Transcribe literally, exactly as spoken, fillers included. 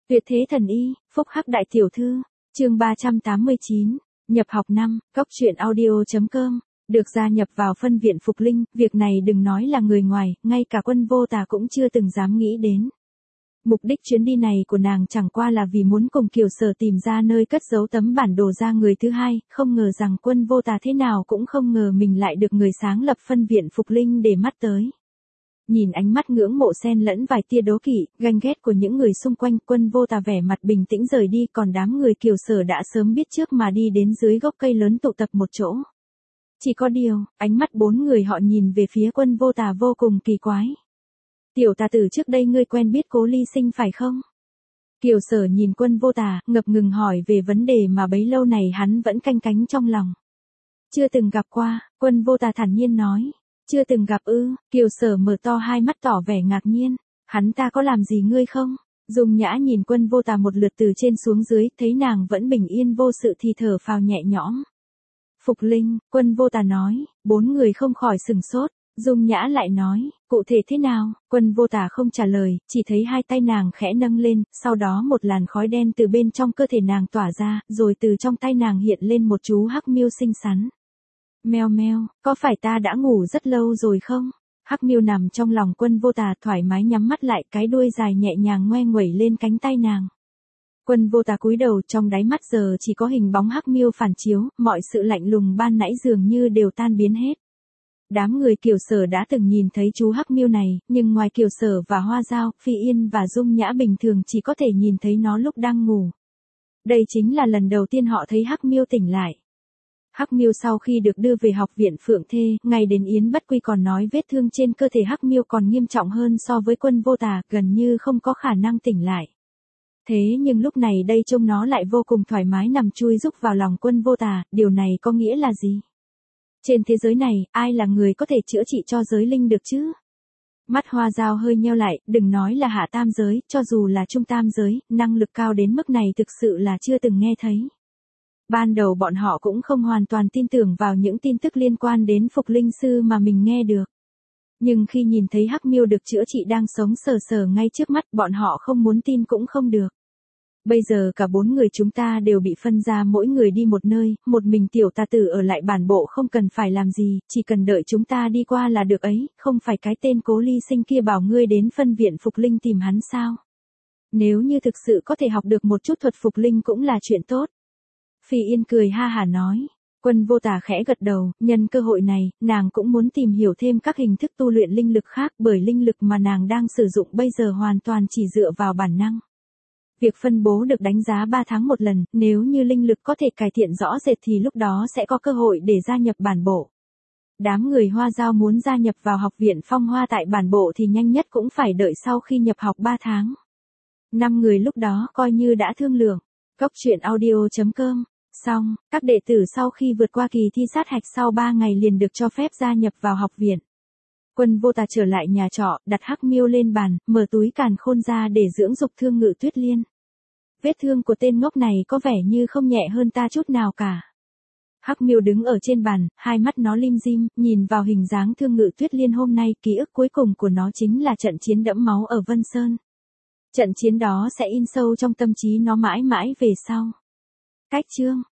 Tuyệt thế thần y, phúc hắc đại tiểu thư, chương ba trăm tám mươi chín, nhập học năm, cóc truyện audio.com, được gia nhập vào phân viện Phục Linh, việc này đừng nói là người ngoài, ngay cả Quân Vô Tà cũng chưa từng dám nghĩ đến. Mục đích chuyến đi này của nàng chẳng qua là vì muốn cùng Kiều Sở tìm ra nơi cất giấu tấm bản đồ ra người thứ hai, không ngờ rằng Quân Vô Tà thế nào cũng không ngờ mình lại được người sáng lập phân viện Phục Linh để mắt tới. Nhìn ánh mắt ngưỡng mộ xen lẫn vài tia đố kỵ, ganh ghét của những người xung quanh, Quân Vô Tà vẻ mặt bình tĩnh rời đi, còn đám người Kiều Sở đã sớm biết trước mà đi đến dưới gốc cây lớn tụ tập một chỗ. Chỉ có điều, ánh mắt bốn người họ nhìn về phía Quân Vô Tà vô cùng kỳ quái. Tiểu tà tử, trước đây ngươi quen biết Cố Ly Sinh phải không? Kiều Sở nhìn Quân Vô Tà, ngập ngừng hỏi về vấn đề mà bấy lâu này hắn vẫn canh cánh trong lòng. Chưa từng gặp qua, Quân Vô Tà thản nhiên nói. Chưa từng gặp ư? Kiều Sở mở to hai mắt tỏ vẻ ngạc nhiên. Hắn ta có làm gì ngươi không? Dung Nhã nhìn Quân Vô Tà một lượt từ trên xuống dưới, thấy nàng vẫn bình yên vô sự thì thở phào nhẹ nhõm. Phục Linh, Quân Vô Tà nói, bốn người không khỏi sừng sốt. Dung Nhã lại nói, cụ thể thế nào? Quân Vô Tà không trả lời, chỉ thấy hai tay nàng khẽ nâng lên, sau đó một làn khói đen từ bên trong cơ thể nàng tỏa ra, rồi từ trong tay nàng hiện lên một chú hắc miêu xinh xắn. Meo meo, có phải ta đã ngủ rất lâu rồi không? Hắc miêu nằm trong lòng Quân Vô Tà thoải mái nhắm mắt lại, cái đuôi dài nhẹ nhàng ngoe nguẩy lên cánh tay nàng. Quân Vô Tà cúi đầu, trong đáy mắt giờ chỉ có hình bóng hắc miêu phản chiếu, mọi sự lạnh lùng ban nãy dường như đều tan biến hết. Đám người Kiều Sở đã từng nhìn thấy chú hắc miêu này, nhưng ngoài Kiều Sở và Hoa Dao, Phi Yên và Dung Nhã bình thường chỉ có thể nhìn thấy nó lúc đang ngủ. Đây chính là lần đầu tiên họ thấy hắc miêu tỉnh lại. Hắc miêu sau khi được đưa về học viện Phượng Thê, ngày đến Yến Bất Quy còn nói vết thương trên cơ thể hắc miêu còn nghiêm trọng hơn so với Quân Vô Tà, gần như không có khả năng tỉnh lại. Thế nhưng lúc này đây trông nó lại vô cùng thoải mái nằm chui rúc vào lòng Quân Vô Tà, điều này có nghĩa là gì? Trên thế giới này, ai là người có thể chữa trị cho giới linh được chứ? Mắt Hoa Dao hơi nheo lại, đừng nói là hạ tam giới, cho dù là trung tam giới, năng lực cao đến mức này thực sự là chưa từng nghe thấy. Ban đầu bọn họ cũng không hoàn toàn tin tưởng vào những tin tức liên quan đến Phục Linh Sư mà mình nghe được. Nhưng khi nhìn thấy hắc miêu được chữa trị đang sống sờ sờ ngay trước mắt, bọn họ không muốn tin cũng không được. Bây giờ cả bốn người chúng ta đều bị phân ra, mỗi người đi một nơi, một mình tiểu tà tử ở lại bản bộ không cần phải làm gì, chỉ cần đợi chúng ta đi qua là được ấy, không phải cái tên Cố Ly Sinh kia bảo ngươi đến phân viện Phục Linh tìm hắn sao? Nếu như thực sự có thể học được một chút thuật Phục Linh cũng là chuyện tốt. Phi Yên cười ha hả nói. Quân Vô Tà khẽ gật đầu, nhân cơ hội này, nàng cũng muốn tìm hiểu thêm các hình thức tu luyện linh lực khác, bởi linh lực mà nàng đang sử dụng bây giờ hoàn toàn chỉ dựa vào bản năng. Việc phân bố được đánh giá ba tháng một lần, nếu như linh lực có thể cải thiện rõ rệt thì lúc đó sẽ có cơ hội để gia nhập bản bộ. Đám người Hoa Dao muốn gia nhập vào học viện Phong Hoa tại bản bộ thì nhanh nhất cũng phải đợi sau khi nhập học ba tháng. Năm người lúc đó coi như đã thương lượng. Cóc truyện audio.com. Xong, các đệ tử sau khi vượt qua kỳ thi sát hạch sau ba ngày liền được cho phép gia nhập vào học viện. Quân Vô Tà trở lại nhà trọ, đặt hắc miêu lên bàn, mở túi càn khôn ra để dưỡng dục thương Ngự Tuyết Liên. Vết thương của tên ngốc này có vẻ như không nhẹ hơn ta chút nào cả. Hắc miêu đứng ở trên bàn, hai mắt nó lim dim, nhìn vào hình dáng thương Ngự Tuyết Liên hôm nay, ký ức cuối cùng của nó chính là trận chiến đẫm máu ở Vân Sơn. Trận chiến đó sẽ in sâu trong tâm trí nó mãi mãi về sau. Cách chương